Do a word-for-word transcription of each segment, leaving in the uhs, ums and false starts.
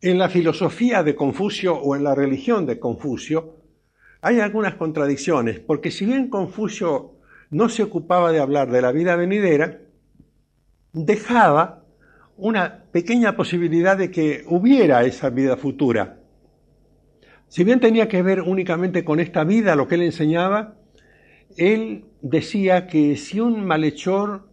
En la filosofía de Confucio o en la religión de Confucio hay algunas contradicciones, porque si bien Confucio no se ocupaba de hablar de la vida venidera, dejaba una pequeña posibilidad de que hubiera esa vida futura. Si bien tenía que ver únicamente con esta vida, lo que él enseñaba, él decía que si un malhechor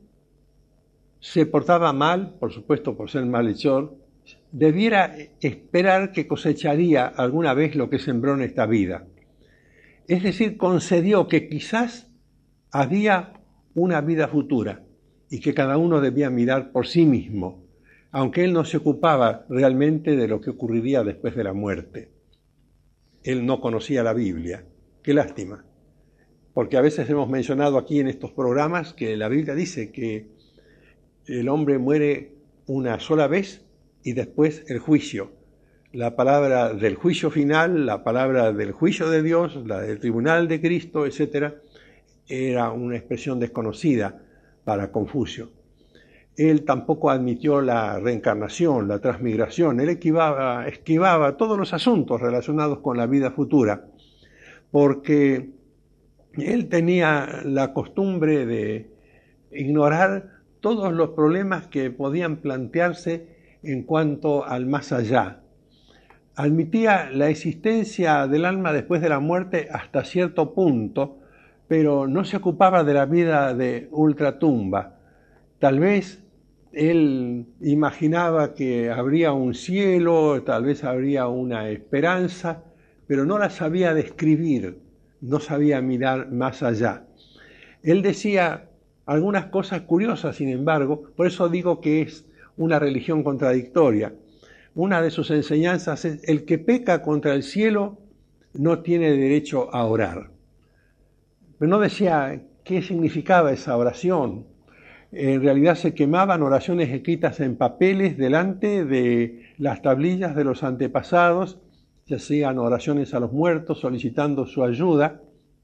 se portaba mal, por supuesto por ser malhechor, debiera esperar que cosecharía alguna vez lo que sembró en esta vida. Es decir, concedió que quizás había una vida futura y que cada uno debía mirar por sí mismo, aunque él no se ocupaba realmente de lo que ocurriría después de la muerte. Él no conocía la Biblia. Qué lástima, porque a veces hemos mencionado aquí en estos programas que la Biblia dice que el hombre muere una sola vez y después el juicio. La palabra del juicio final, la palabra del juicio de Dios, la del tribunal de Cristo, etcétera, era una expresión desconocida para Confucio. Él tampoco admitió la reencarnación, la transmigración. Él esquivaba, esquivaba todos los asuntos relacionados con la vida futura, porque él tenía la costumbre de ignorar todos los problemas que podían plantearse en cuanto al más allá. Admitía la existencia del alma después de la muerte hasta cierto punto, pero no se ocupaba de la vida de ultratumba. Tal vez él imaginaba que habría un cielo, tal vez habría una esperanza, pero no la sabía describir, no sabía mirar más allá. Él decía algunas cosas curiosas, sin embargo, por eso digo que es una religión contradictoria. Una de sus enseñanzas es: el que peca contra el cielo no tiene derecho a orar. Pero no decía qué significaba esa oración. En realidad se quemaban oraciones escritas en papeles delante de las tablillas de los antepasados, se hacían oraciones a los muertos solicitando su ayuda,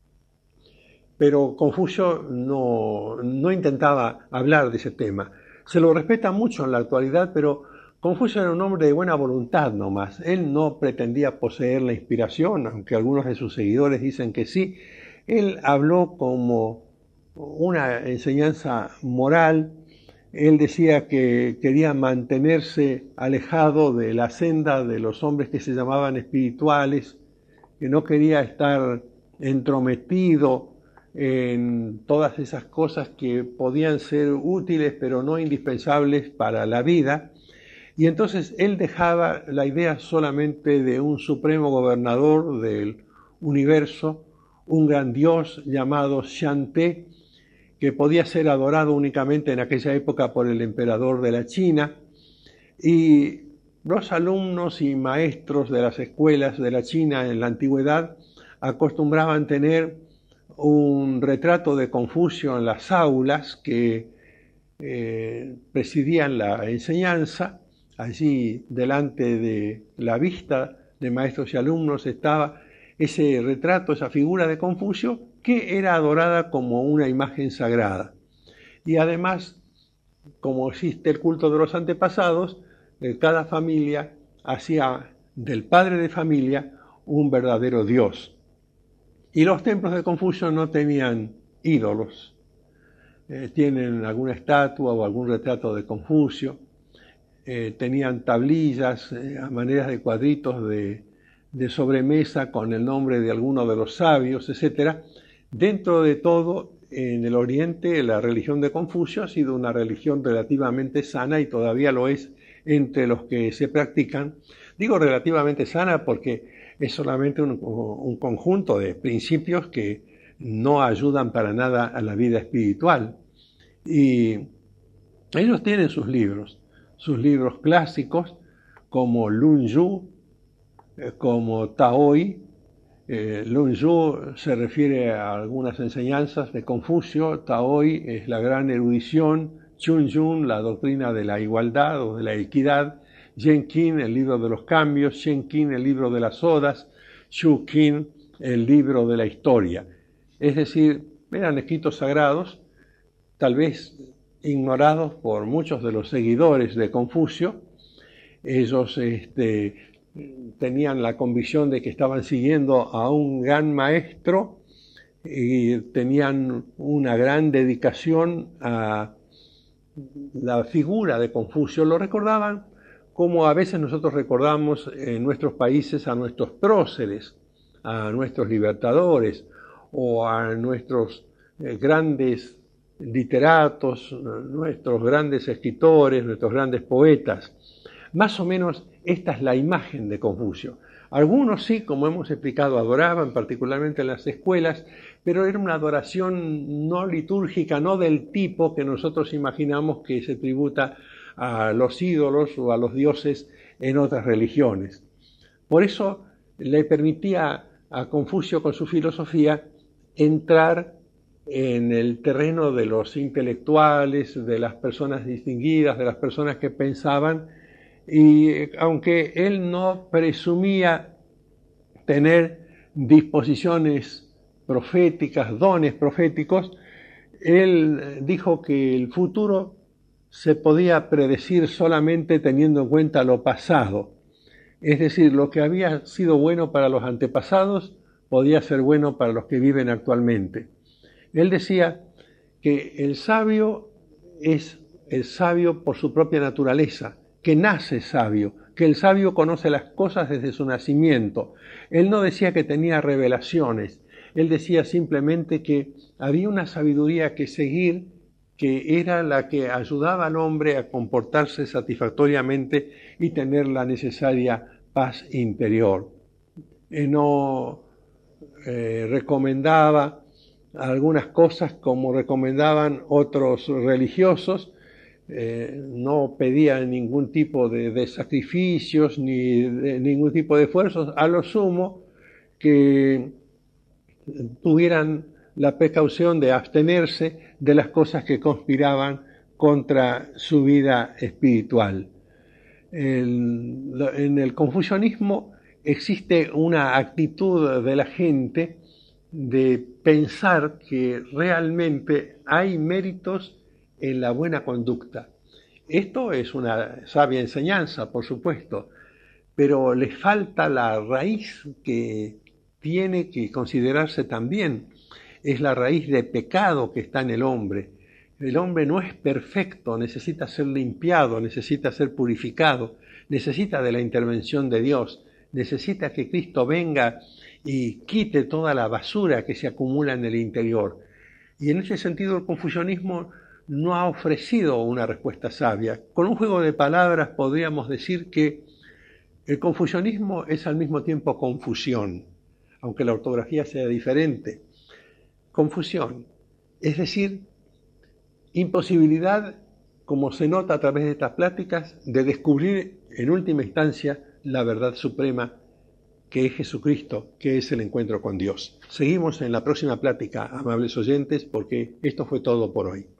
pero Confucio no, no intentaba hablar de ese tema. Se lo respeta mucho en la actualidad, pero Confucio era un hombre de buena voluntad nomás. Él no pretendía poseer la inspiración, aunque algunos de sus seguidores dicen que sí. Él habló como una enseñanza moral. Él decía que quería mantenerse alejado de la senda de los hombres que se llamaban espirituales, que no quería estar entrometido en todas esas cosas que podían ser útiles pero no indispensables para la vida. Y entonces él dejaba la idea solamente de un supremo gobernador del universo, un gran dios llamado Shanté, que podía ser adorado únicamente en aquella época por el emperador de la China, y los alumnos y maestros de las escuelas de la China en la antigüedad acostumbraban tener un retrato de Confucio en las aulas que eh, presidían la enseñanza. Allí delante de la vista de maestros y alumnos estaba ese retrato, esa figura de Confucio, que era adorada como una imagen sagrada. Y además, como existe el culto de los antepasados, cada familia hacía del padre de familia un verdadero dios. Y los templos de Confucio no tenían ídolos. Eh, tienen alguna estatua o algún retrato de Confucio. Eh, tenían tablillas eh, a manera de cuadritos de, de sobremesa con el nombre de alguno de los sabios, etcétera. Dentro de todo, en el Oriente, la religión de Confucio ha sido una religión relativamente sana y todavía lo es entre los que se practican. Digo relativamente sana porque es solamente un, un conjunto de principios que no ayudan para nada a la vida espiritual. Y ellos tienen sus libros, sus libros clásicos como Lun Yu, como Taoí. Eh, Lun Yu se refiere a algunas enseñanzas de Confucio, Taoí es la gran erudición, Chun Yun la doctrina de la igualdad o de la equidad, Yen Qin el libro de los cambios, Shen Qin el libro de las odas, Shu Qin el libro de la historia. Es decir, eran escritos sagrados, tal vez ignorados por muchos de los seguidores de Confucio, ellos este, tenían la convicción de que estaban siguiendo a un gran maestro y tenían una gran dedicación a la figura de Confucio. Lo recordaban como a veces nosotros recordamos en nuestros países a nuestros próceres, a nuestros libertadores o a nuestros eh, grandes literatos, nuestros grandes escritores, nuestros grandes poetas. Más o menos esta es la imagen de Confucio. Algunos sí, como hemos explicado, adoraban, particularmente en las escuelas, pero era una adoración no litúrgica, no del tipo que nosotros imaginamos que se tributa a los ídolos o a los dioses en otras religiones. Por eso le permitía a Confucio, con su filosofía, entrar en el terreno de los intelectuales, de las personas distinguidas, de las personas que pensaban, y aunque él no presumía tener disposiciones proféticas, dones proféticos, él dijo que el futuro se podía predecir solamente teniendo en cuenta lo pasado. Es decir, lo que había sido bueno para los antepasados podía ser bueno para los que viven actualmente. Él decía que el sabio es el sabio por su propia naturaleza, que nace sabio, que el sabio conoce las cosas desde su nacimiento. Él no decía que tenía revelaciones, él decía simplemente que había una sabiduría que seguir, que era la que ayudaba al hombre a comportarse satisfactoriamente y tener la necesaria paz interior. Eh, no eh, recomendaba algunas cosas como recomendaban otros religiosos, eh, no pedía ningún tipo de, de sacrificios ni de, ningún tipo de esfuerzos, a lo sumo que tuvieran la precaución de abstenerse de las cosas que conspiraban contra su vida espiritual. El, en el confucianismo existe una actitud de la gente de pensar que realmente hay méritos en la buena conducta. Esto es una sabia enseñanza, por supuesto, pero le falta la raíz que tiene que considerarse también. Es la raíz de pecado que está en el hombre. El hombre no es perfecto, necesita ser limpiado, necesita ser purificado, necesita de la intervención de Dios, necesita que Cristo venga y quite toda la basura que se acumula en el interior. Y en ese sentido el confucianismo no ha ofrecido una respuesta sabia. Con un juego de palabras podríamos decir que el confucianismo es al mismo tiempo confusión, aunque la ortografía sea diferente. Confusión, es decir, imposibilidad, como se nota a través de estas pláticas, de descubrir en última instancia la verdad suprema que es Jesucristo, que es el encuentro con Dios. Seguimos en la próxima plática, amables oyentes, porque esto fue todo por hoy.